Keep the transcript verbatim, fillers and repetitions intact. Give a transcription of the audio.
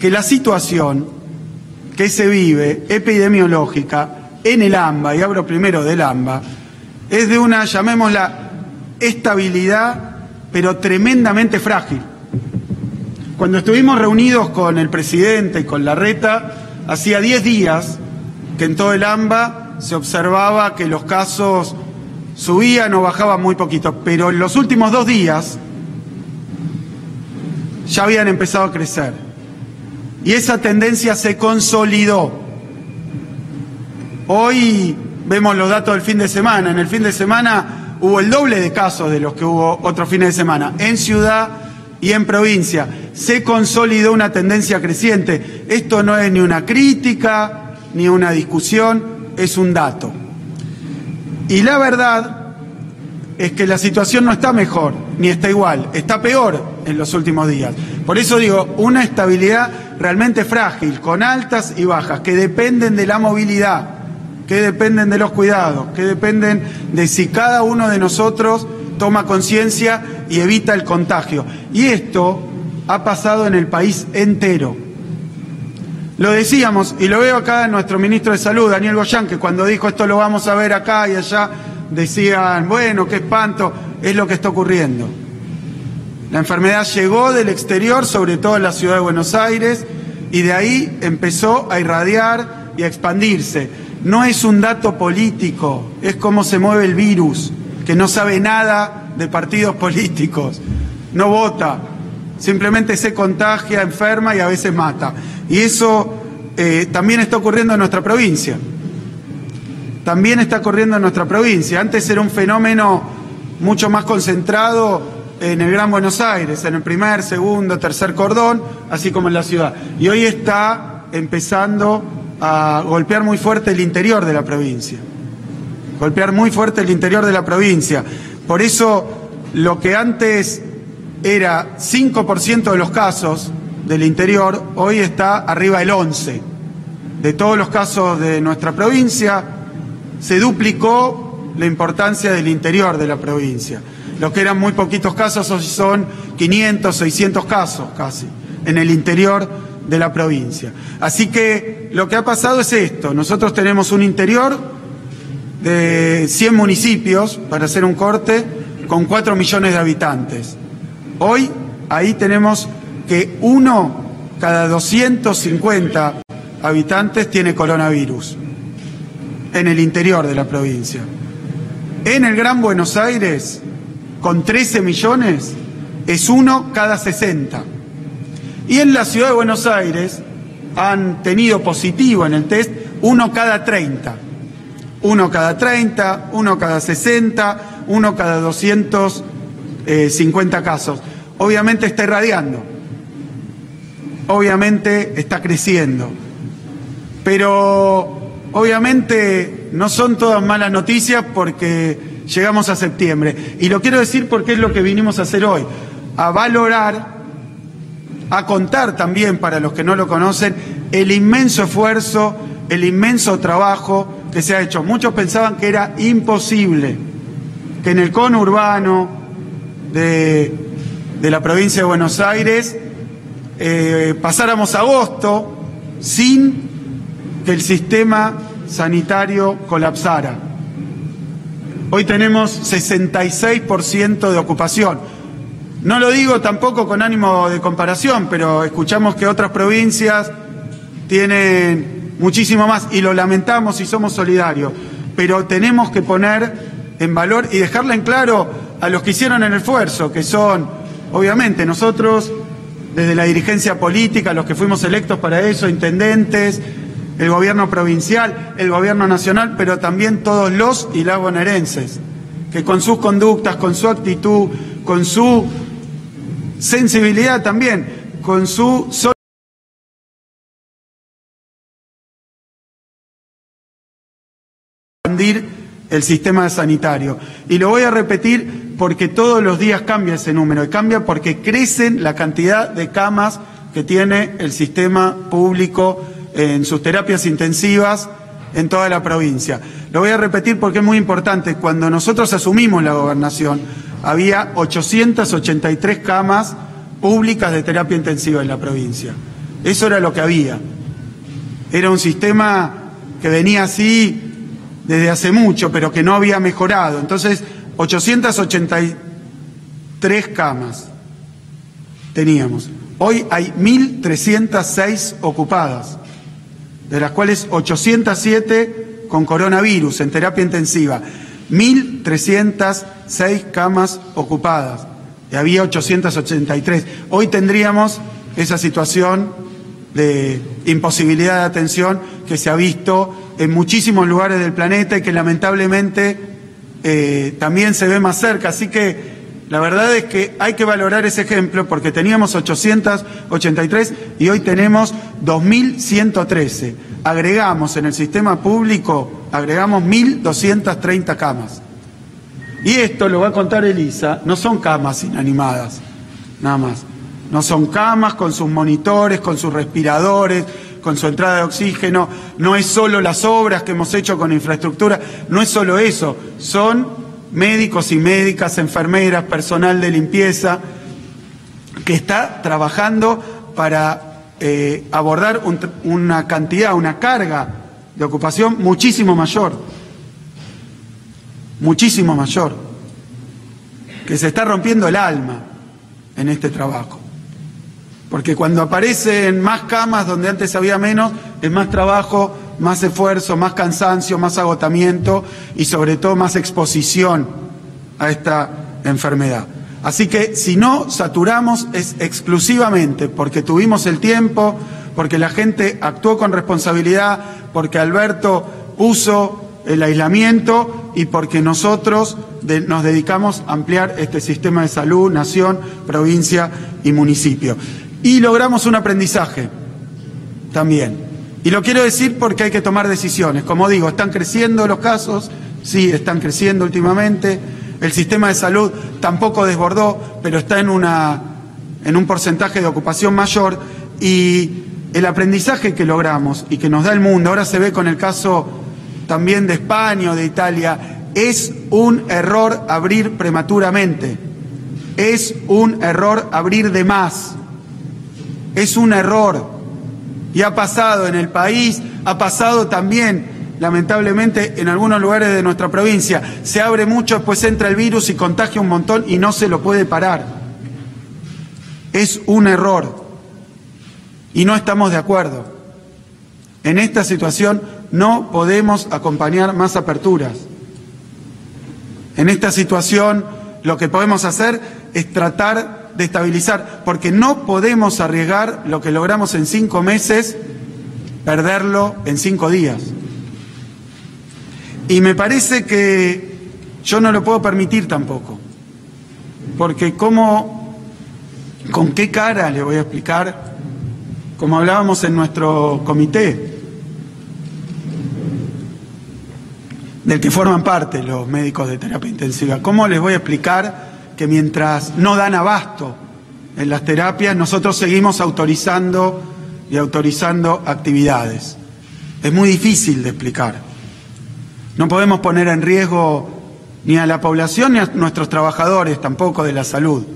que la situación que se vive epidemiológica en el AMBA, y hablo primero del AMBA, es de una, llamémosla, estabilidad, pero tremendamente frágil. Cuando estuvimos reunidos con el presidente y con Larreta, hacía diez días que en todo el AMBA se observaba que los casos subían o bajaban muy poquito, pero en los últimos dos días ya habían empezado a crecer. Y esa tendencia se consolidó. Hoy vemos los datos del fin de semana. En el fin de semana hubo el doble de casos de los que hubo otros fines de semana, en ciudad y en provincia. Se consolidó una tendencia creciente. Esto no es ni una crítica, ni una discusión, es un dato. Y la verdad es que la situación no está mejor, ni está igual, está peor en los últimos días. Por eso digo, una estabilidad realmente frágil, con altas y bajas, que dependen de la movilidad, que dependen de los cuidados, que dependen de si cada uno de nosotros toma conciencia y evita el contagio. Y esto ha pasado en el país entero. Lo decíamos, y lo veo acá en nuestro ministro de Salud, Daniel Goyán, que cuando dijo esto lo vamos a ver acá y allá, decían, bueno, qué espanto, es lo que está ocurriendo. La enfermedad llegó del exterior, sobre todo en la ciudad de Buenos Aires, y de ahí empezó a irradiar y a expandirse. No es un dato político, es cómo se mueve el virus, que no sabe nada de partidos políticos, no vota, simplemente se contagia, enferma y a veces mata. Y eso eh, también está ocurriendo en nuestra provincia. También está ocurriendo en nuestra provincia. Antes era un fenómeno mucho más concentrado en el Gran Buenos Aires, en el primer, segundo, tercer cordón, así como en la ciudad. Y hoy está empezando a golpear muy fuerte el interior de la provincia. Golpear muy fuerte el interior de la provincia. Por eso lo que antes era cinco por ciento de los casos del interior, hoy está arriba del once por ciento. De todos los casos de nuestra provincia, se duplicó la importancia del interior de la provincia. Lo que eran muy poquitos casos hoy son quinientos, seiscientos casos casi en el interior de la provincia. Así que lo que ha pasado es esto. Nosotros tenemos un interior de cien municipios, para hacer un corte, con cuatro millones de habitantes. Hoy ahí tenemos que uno cada doscientos cincuenta habitantes tiene coronavirus en el interior de la provincia. En el Gran Buenos Aires, con trece millones, es uno cada sesenta. Y en la ciudad de Buenos Aires han tenido positivo en el test uno cada treinta. Uno cada treinta, uno cada sesenta, uno cada doscientos cincuenta casos. Obviamente está irradiando, obviamente está creciendo, pero obviamente no son todas malas noticias porque llegamos a septiembre. Y lo quiero decir porque es lo que vinimos a hacer hoy, a valorar, a contar también para los que no lo conocen, el inmenso esfuerzo, el inmenso trabajo que se ha hecho. Muchos pensaban que era imposible que en el conurbano de, de la provincia de Buenos Aires eh, pasáramos agosto sin que el sistema sanitario colapsara. Hoy tenemos sesenta y seis por ciento de ocupación. No lo digo tampoco con ánimo de comparación, pero escuchamos que otras provincias tienen muchísimo más y lo lamentamos y somos solidarios. Pero tenemos que poner en valor y dejarle en claro a los que hicieron el esfuerzo, que son, obviamente, nosotros, desde la dirigencia política, los que fuimos electos para eso, intendentes, el gobierno provincial, el gobierno nacional, pero también todos los y las bonaerenses, que con sus conductas, con su actitud, con su sensibilidad también, con su expandir el sistema sanitario. Y lo voy a repetir porque todos los días cambia ese número, y cambia porque crecen la cantidad de camas que tiene el sistema público en sus terapias intensivas en toda la provincia. Lo voy a repetir porque es muy importante. Cuando nosotros asumimos la gobernación, había ochocientas ochenta y tres camas públicas de terapia intensiva en la provincia. Eso era lo que había. Era un sistema que venía así desde hace mucho, pero que no había mejorado. Entonces, ochocientas ochenta y tres camas teníamos. Hoy hay mil trescientas seis ocupadas, de las cuales ochocientas siete con coronavirus en terapia intensiva. mil trescientas seis camas ocupadas. Y había ochocientas ochenta y tres. Hoy tendríamos esa situación de imposibilidad de atención que se ha visto en muchísimos lugares del planeta y que lamentablemente eh, también se ve más cerca. Así que la verdad es que hay que valorar ese ejemplo, porque teníamos ochocientas ochenta y tres y hoy tenemos dos mil ciento trece. Agregamos en el sistema público, agregamos mil doscientas treinta camas. Y esto, lo va a contar Elisa, no son camas inanimadas, nada más. No son camas con sus monitores, con sus respiradores, con su entrada de oxígeno. No es solo las obras que hemos hecho con infraestructura, no es solo eso. Son médicos y médicas, enfermeras, personal de limpieza, que está trabajando para eh, abordar un, una cantidad, una carga de ocupación muchísimo mayor, muchísimo mayor, que se está rompiendo el alma en este trabajo. Porque cuando aparecen más camas donde antes había menos, es más trabajo, más esfuerzo, más cansancio, más agotamiento y sobre todo más exposición a esta enfermedad. Así que si no saturamos es exclusivamente porque tuvimos el tiempo, porque la gente actuó con responsabilidad, porque Alberto puso el aislamiento y porque nosotros de, nos dedicamos a ampliar este sistema de salud, nación, provincia y municipio. Y logramos un aprendizaje también. Y lo quiero decir porque hay que tomar decisiones. Como digo, están creciendo los casos, sí, están creciendo últimamente. El sistema de salud tampoco desbordó, pero está en, una, en un porcentaje de ocupación mayor. Y el aprendizaje que logramos y que nos da el mundo, ahora se ve con el caso también de España o de Italia, es un error abrir prematuramente. Es un error abrir de más. Es un error. Y ha pasado en el país, ha pasado también, lamentablemente, en algunos lugares de nuestra provincia. Se abre mucho, después entra el virus y contagia un montón y no se lo puede parar. Es un error. Y no estamos de acuerdo. En esta situación no podemos acompañar más aperturas. En esta situación lo que podemos hacer es tratar de estabilizar, porque no podemos arriesgar lo que logramos en cinco meses, perderlo en cinco días. Y me parece que yo no lo puedo permitir tampoco, porque cómo, con qué cara le voy a explicar, como hablábamos en nuestro comité, del que forman parte los médicos de terapia intensiva, ¿cómo les voy a explicar que mientras no dan abasto en las terapias, nosotros seguimos autorizando y autorizando actividades? Es muy difícil de explicar. No podemos poner en riesgo ni a la población ni a nuestros trabajadores tampoco de la salud.